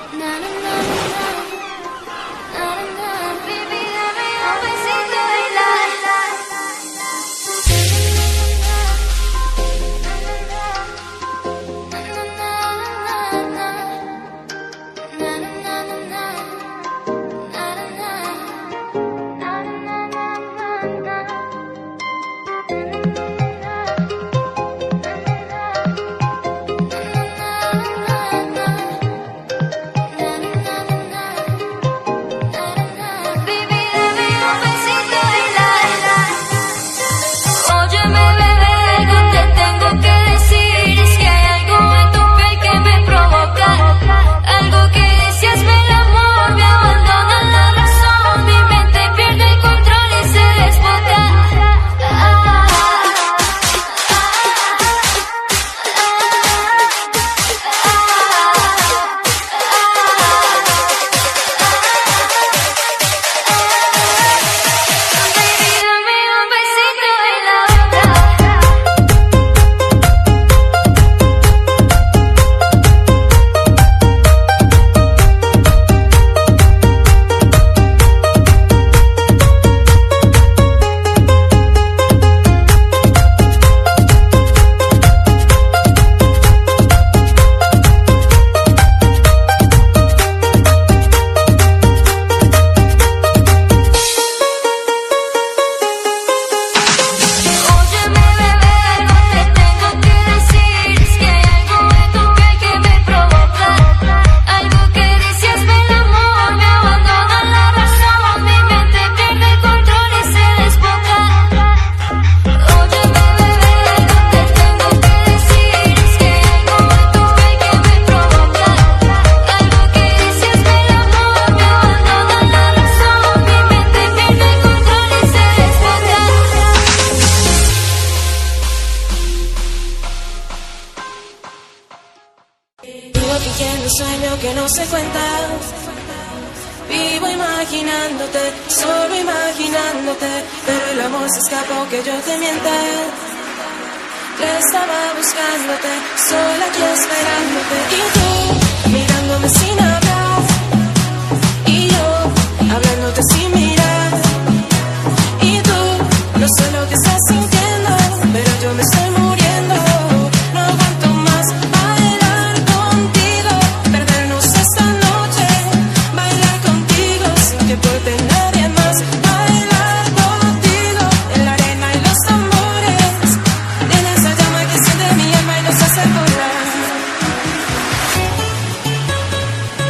que no se cuenta. Vivo imaginándote, solo imaginándote, pero el amor se escapó que yo te mienta. Yo estaba buscándote, sola aquí esperándote, y tú mirándome sin hablar, y yo hablándote sin mirar, y tú no sé lo que estás sintiendo, pero yo me estoy muriendo. No aguanto más bailar contigo, perdernos esta noche, bailar contigo sin que importe nadie más, bailar contigo en la arena y los tambores, en esa llama que enciende mi alma y nos hace volar.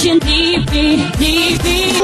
pushing deep in, deep in.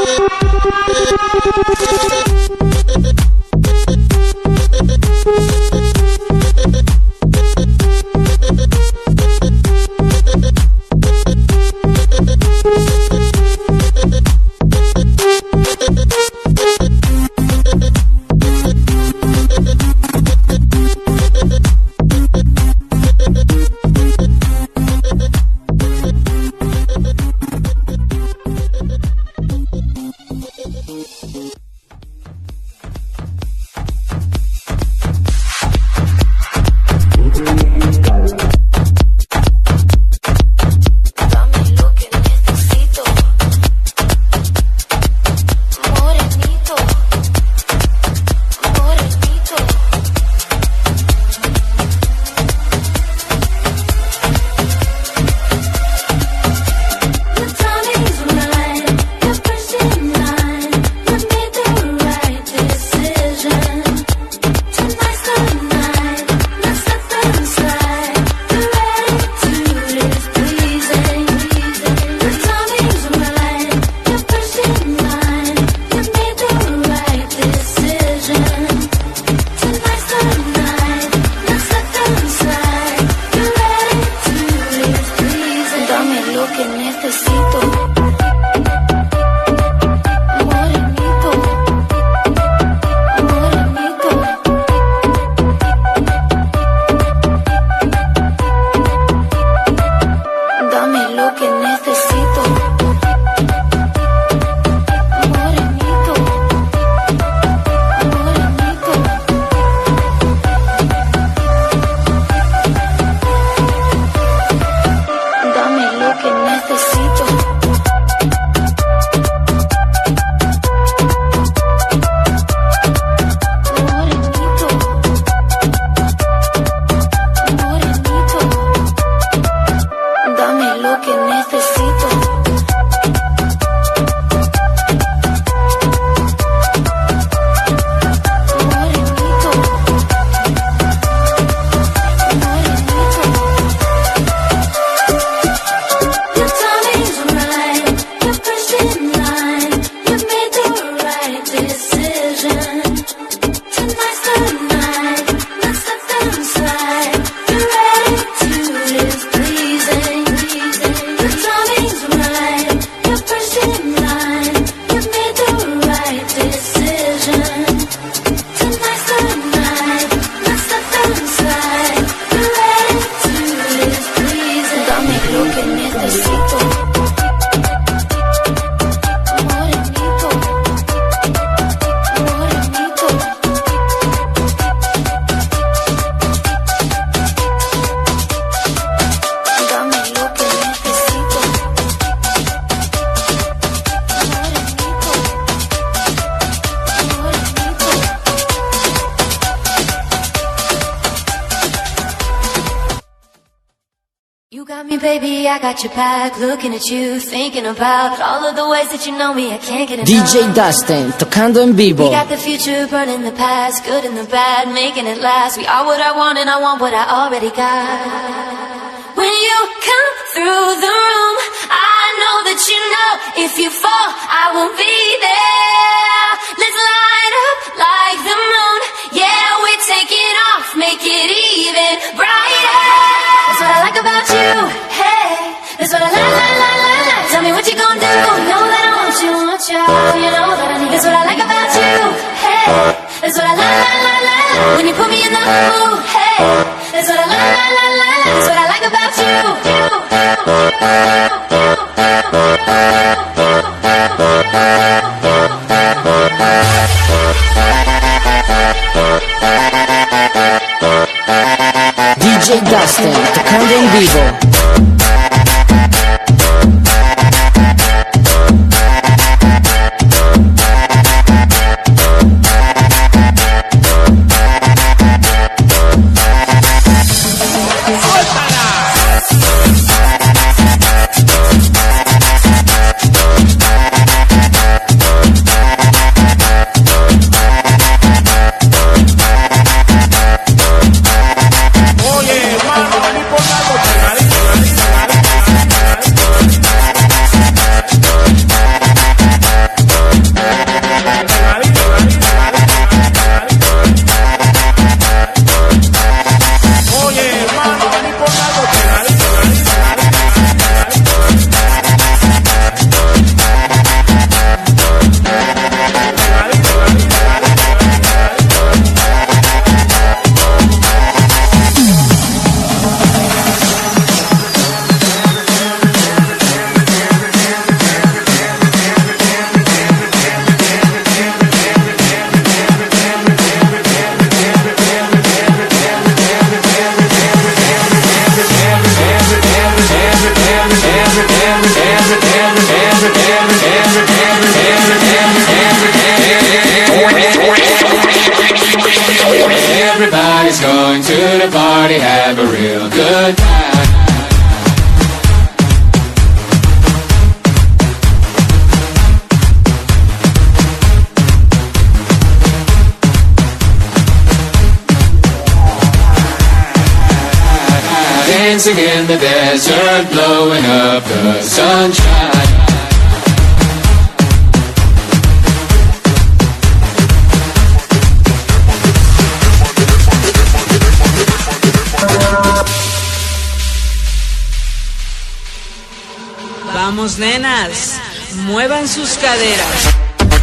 Baby, I got your back, looking at you, thinking about all of the ways that you know me, I can't get enough. DJ Dustin, tocando en vivo. We got the future, burning the past, good and the bad, making it last. We are what I want and I want what I already got. When you come through the room, I know that you know if you fall, I won't be there. Let's light up like the moon, yeah, we take it off, make it even brighter. That's what I like about you, hey, that's what I like. Tell me what you gon' do, know that I want you, you know that I need. That's what I like about you, hey, that's what I like. When you put me in the mood, hey, that's what I like. That's what I like about you. DJ Dustin, tocando en vivo. Oye, hermano, vení por algo, dancing in the desert, blowing up the sunshine. Vamos, nenas, muevan sus caderas.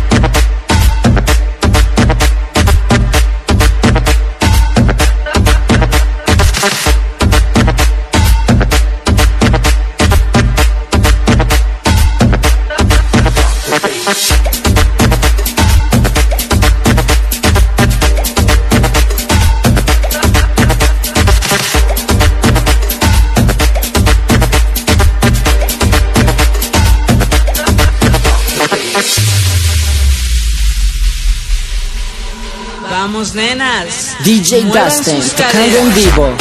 Vamos, nenas. DJ Dustin tocando en vivo.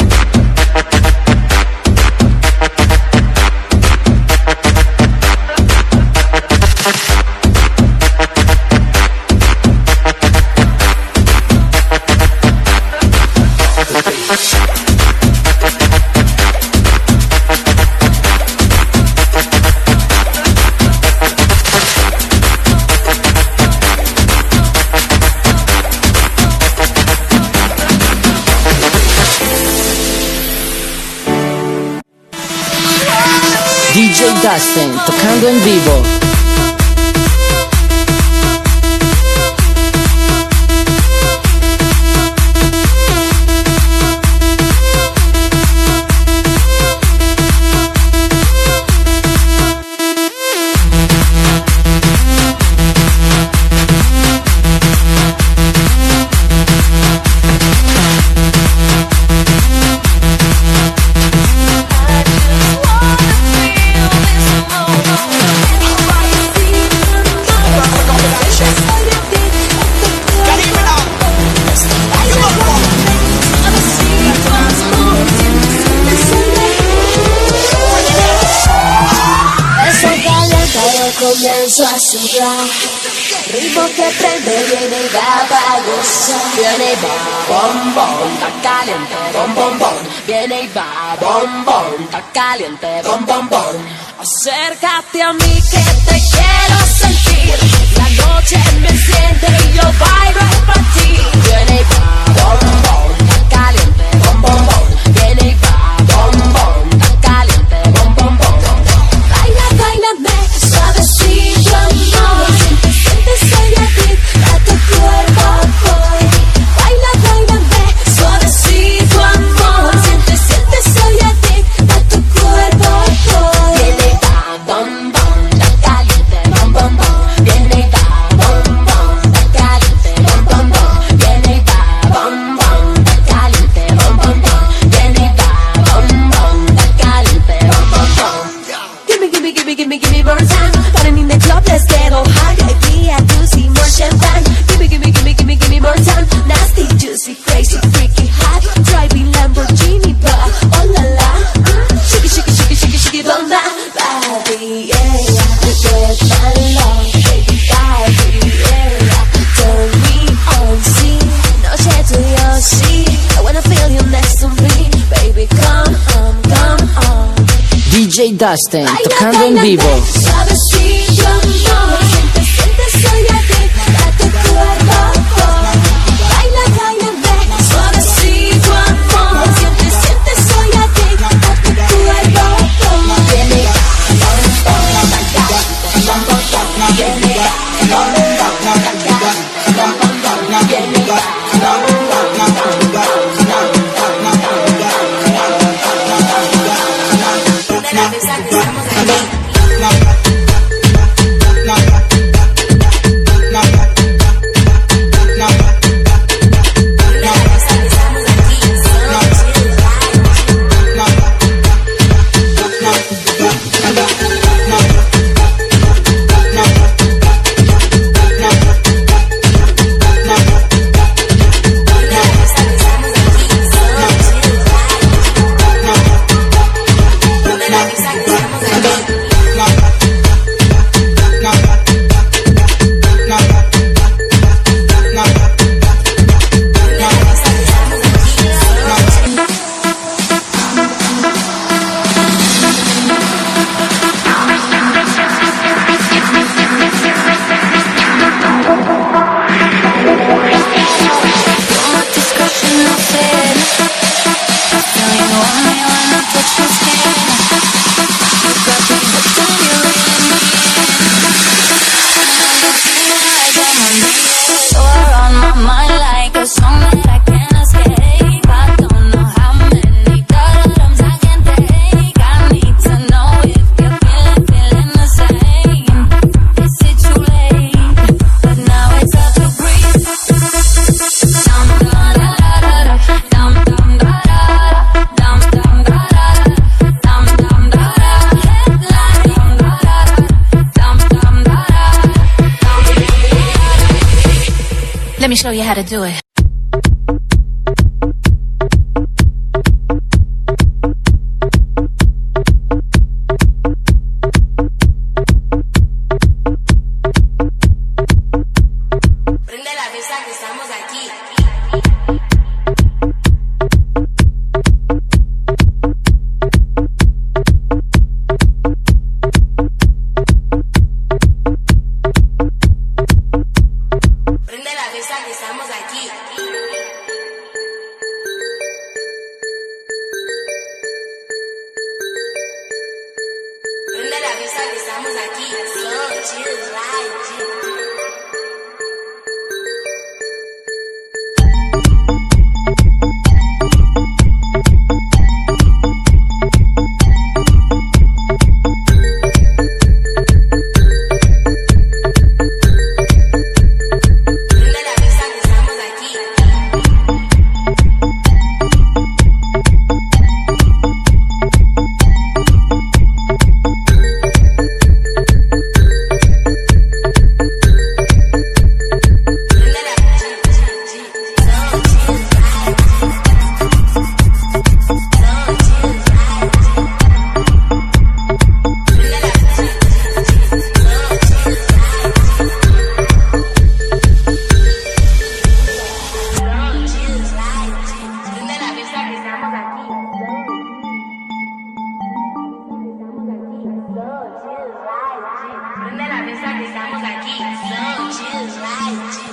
DJ Dustin tocando en vivo. Comienzo a sudar, ritmo que prende, viene y va para gozar. Viene y va, bom, bom, está caliente, bom, bom, bom. Viene y va, bom, bom, está caliente, bom, bom, bom. Acércate a mí que te quiero sentir. La noche me enciende y yo bailo para ti. Viene y va, bom, bom, está caliente, bom, bom, bom. Viene y va, bom, bom, está caliente, bom, bom, bom. Baila, bailame, suavecito, amor. Siente, siente, soy adicta a tu cuerpo hoy. Baila, bailame, suavecito, amor. Siente, siente, soy adicta a tu cuerpo hoy. Viene y va, bom, bom, está caliente, bom, bom, bom. Viene y va, bom, bom, está caliente, bom, bom, bom. Viene y va, bom, bom, está caliente, bom, bom, bom. Viene y va, bom, bom, está caliente, bom, bom, bom. Give me more time. Partying in the club, let's get all high. VIP, I see more champagne. Give me more time. Nasty, juicy, crazy, freaky, hot. Driving Lamborghini, but oh la la. Shake it, shake it, shake it, shake it, shake it, bomba. Body, yeah. Get my love, baby, body, yeah. Turn me on, see. Noche tuyo, sí. I wanna feel you next to me. Baby, come on, come on. DJ Dustin tocando en vivo. Suavecito, amor. Siente, siente, soy adicta a tu cuerpo. Baila, bailame, suavecito, amor. Siente, siente, soy adicta a tu cuerpo. Viene, bom, bom, taca, bom, bom, bom. Viene, bom, bom, taca, bom, bom, bom. Viene, bom, bom, bom. Let me show you how to do it. Prende la mesa que estamos aquí. Prende la mesa que estamos aquí. Prende la mesa que estamos aquí. So chill, right, chill. Prende la mesa que estamos aquí. Prende la mesa que estamos aquí. So chill, right, chill.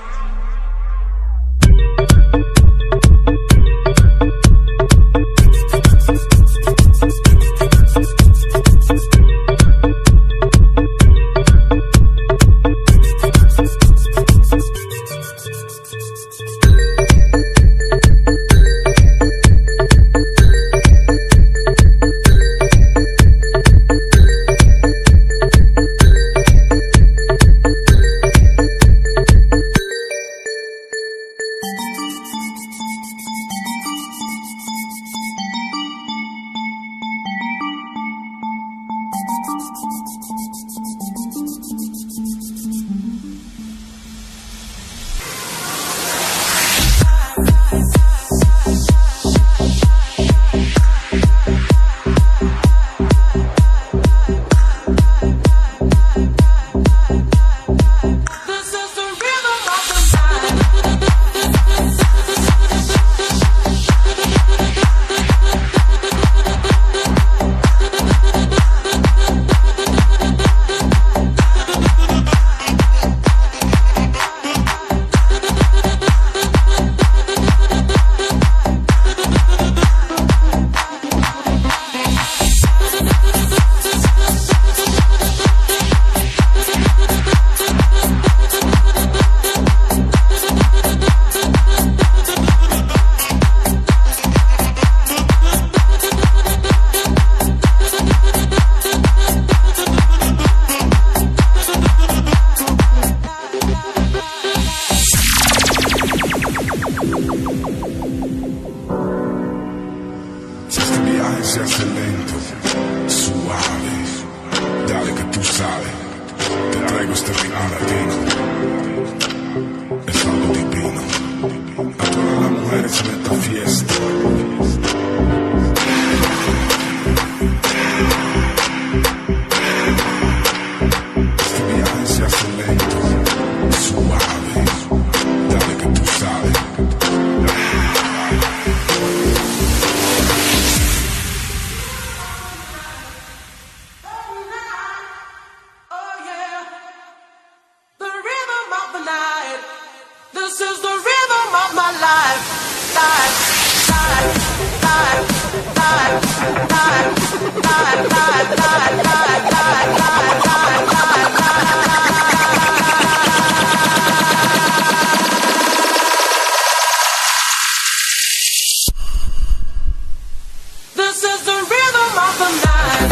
Se hace lento, suave, dale que tú sabes, te traigo este ritmo latino, es algo divino, a todas las mujeres en esta fiesta. Este viaje se hace lento, suave, dale que tú sabes. This is the rhythm of my life, life, life, life, life, life, life, life, life, life, life, life, This is the rhythm of the night.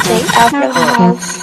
DJ Afro House.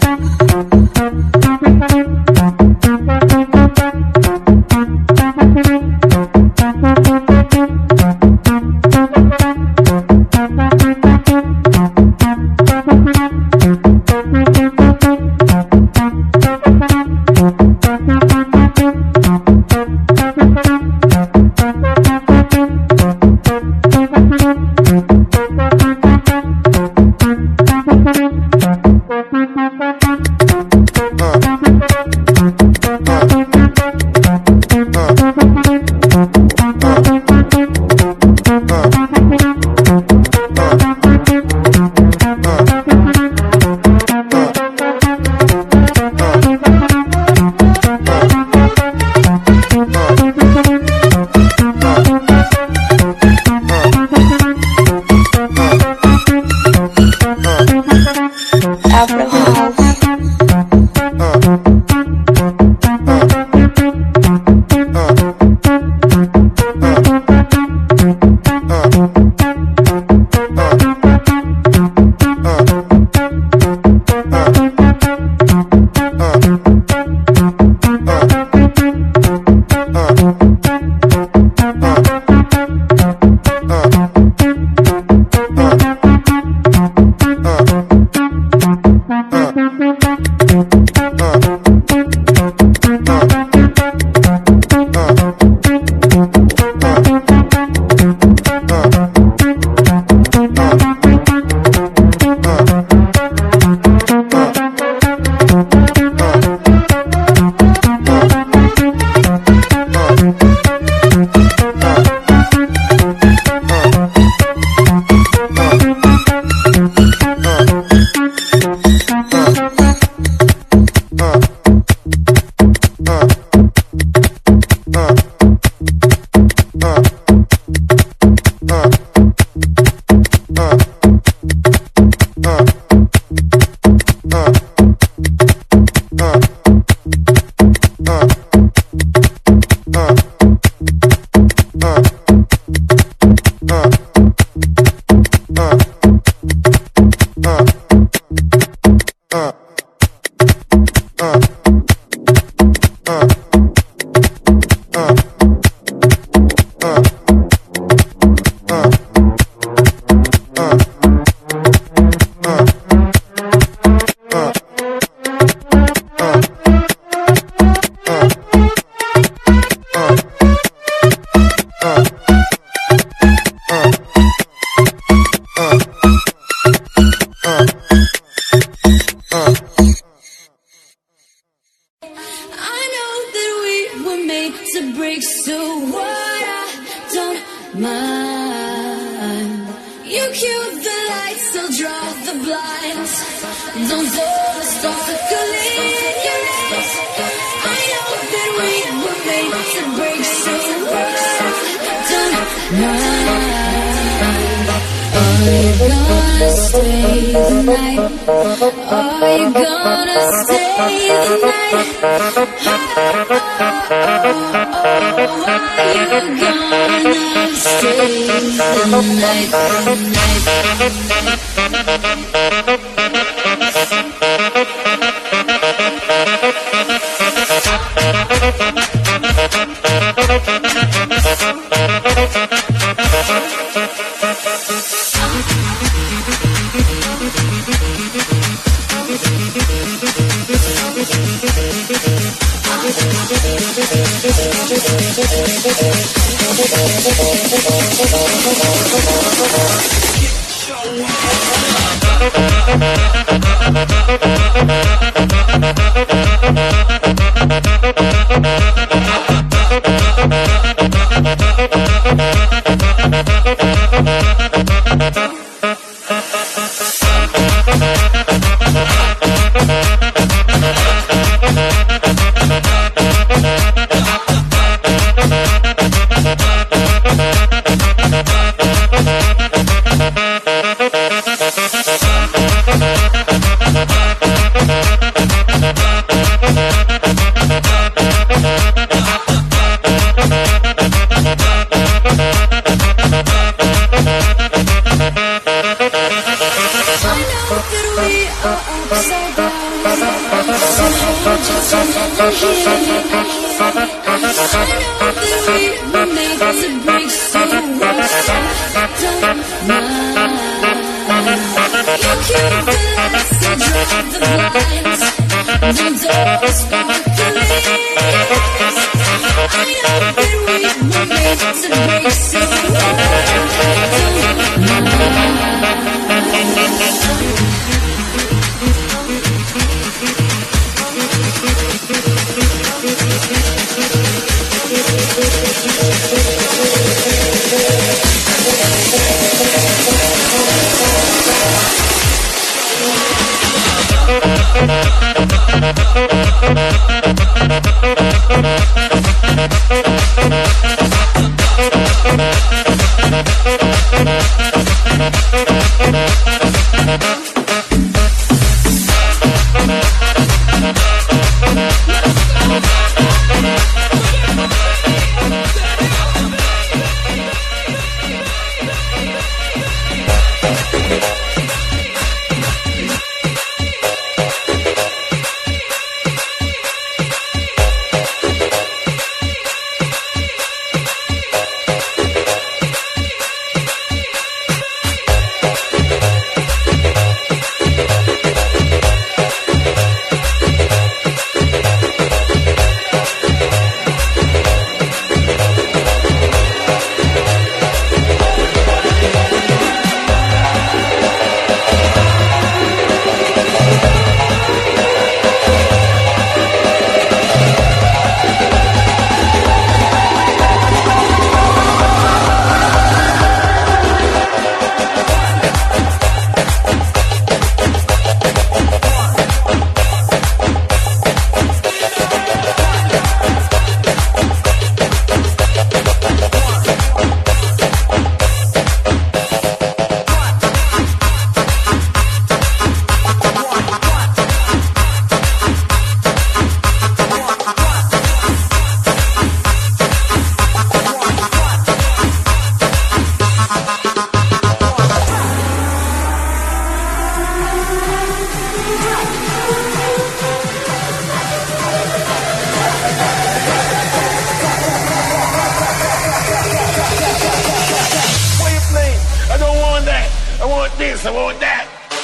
this, I want that.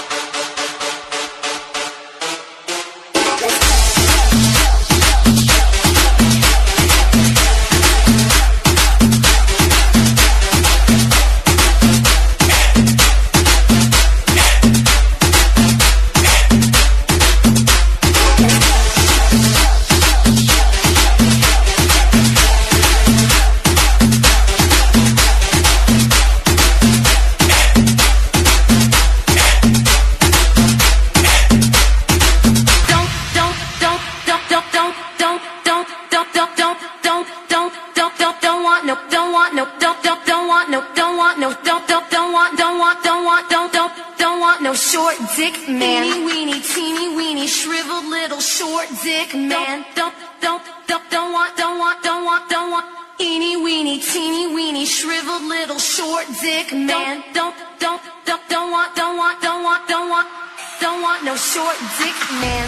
Short dick man, teeny weeny, teeny weeny, shriveled little short dick man. Don't want, eeny weeny, teeny weeny, shriveled little short dick man. Don't want no short dick man.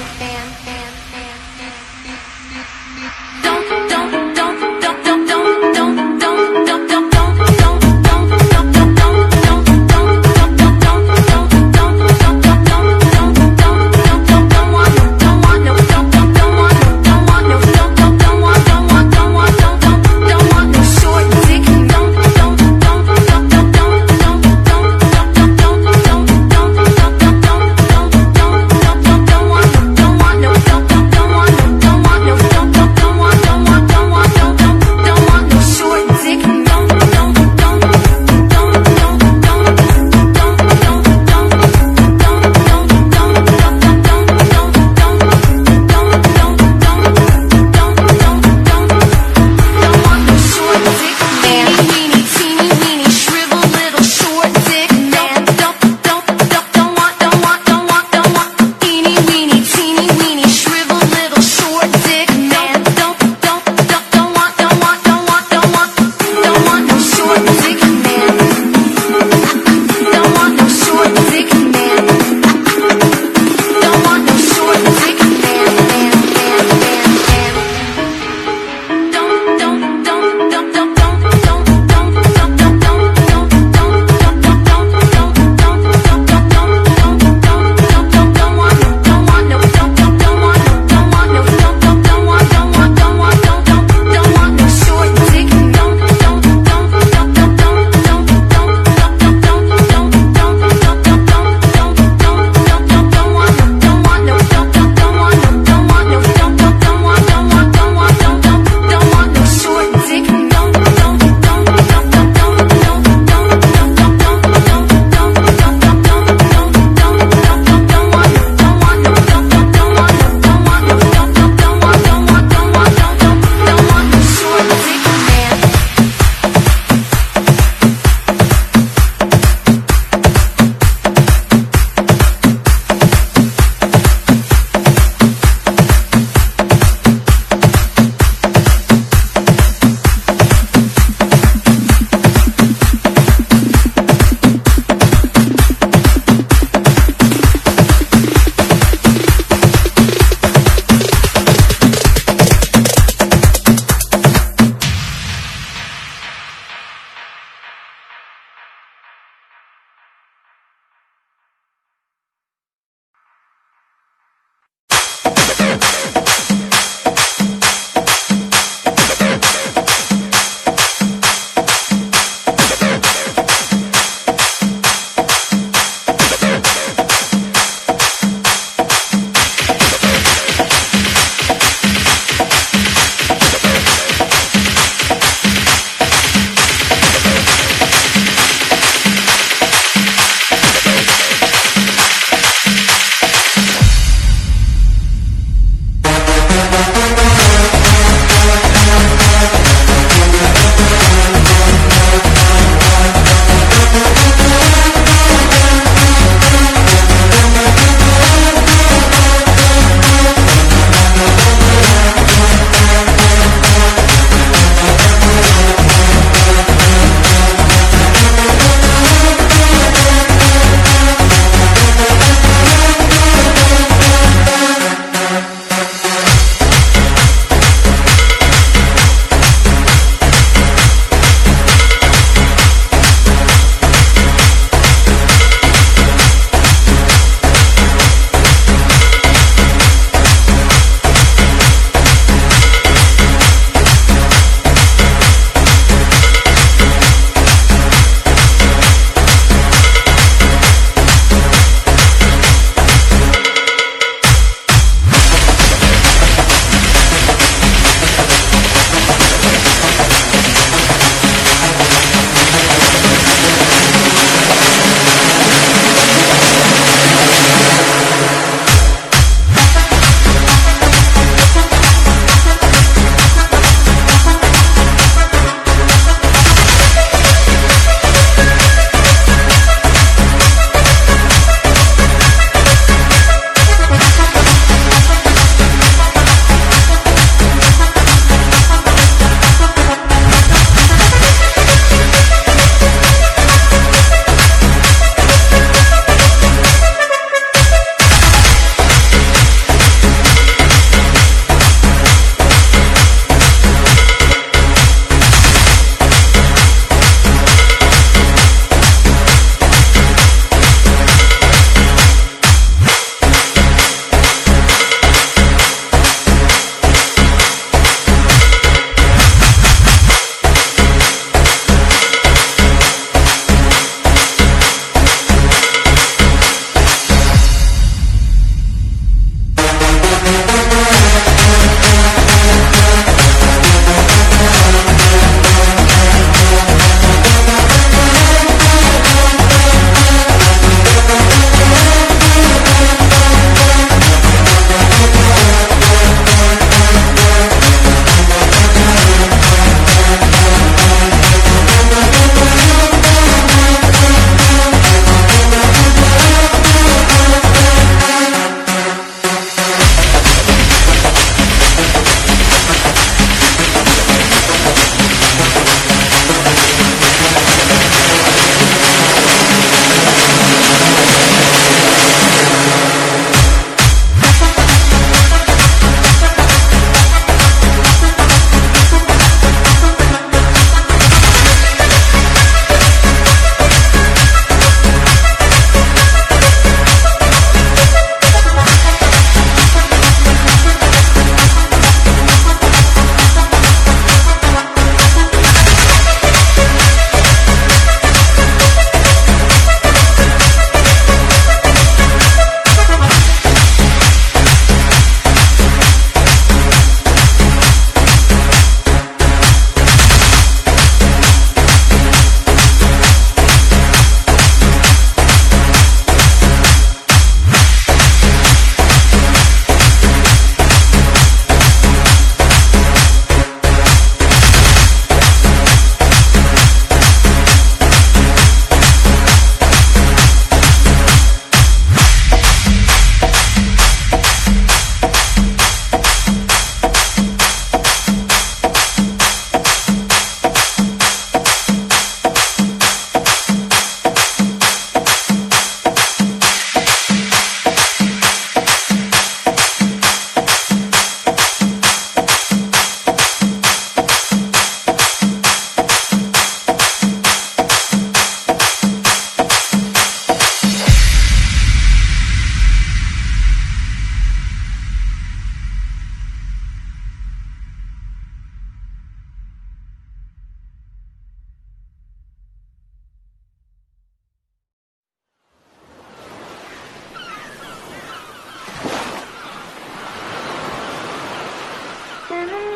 Thank you.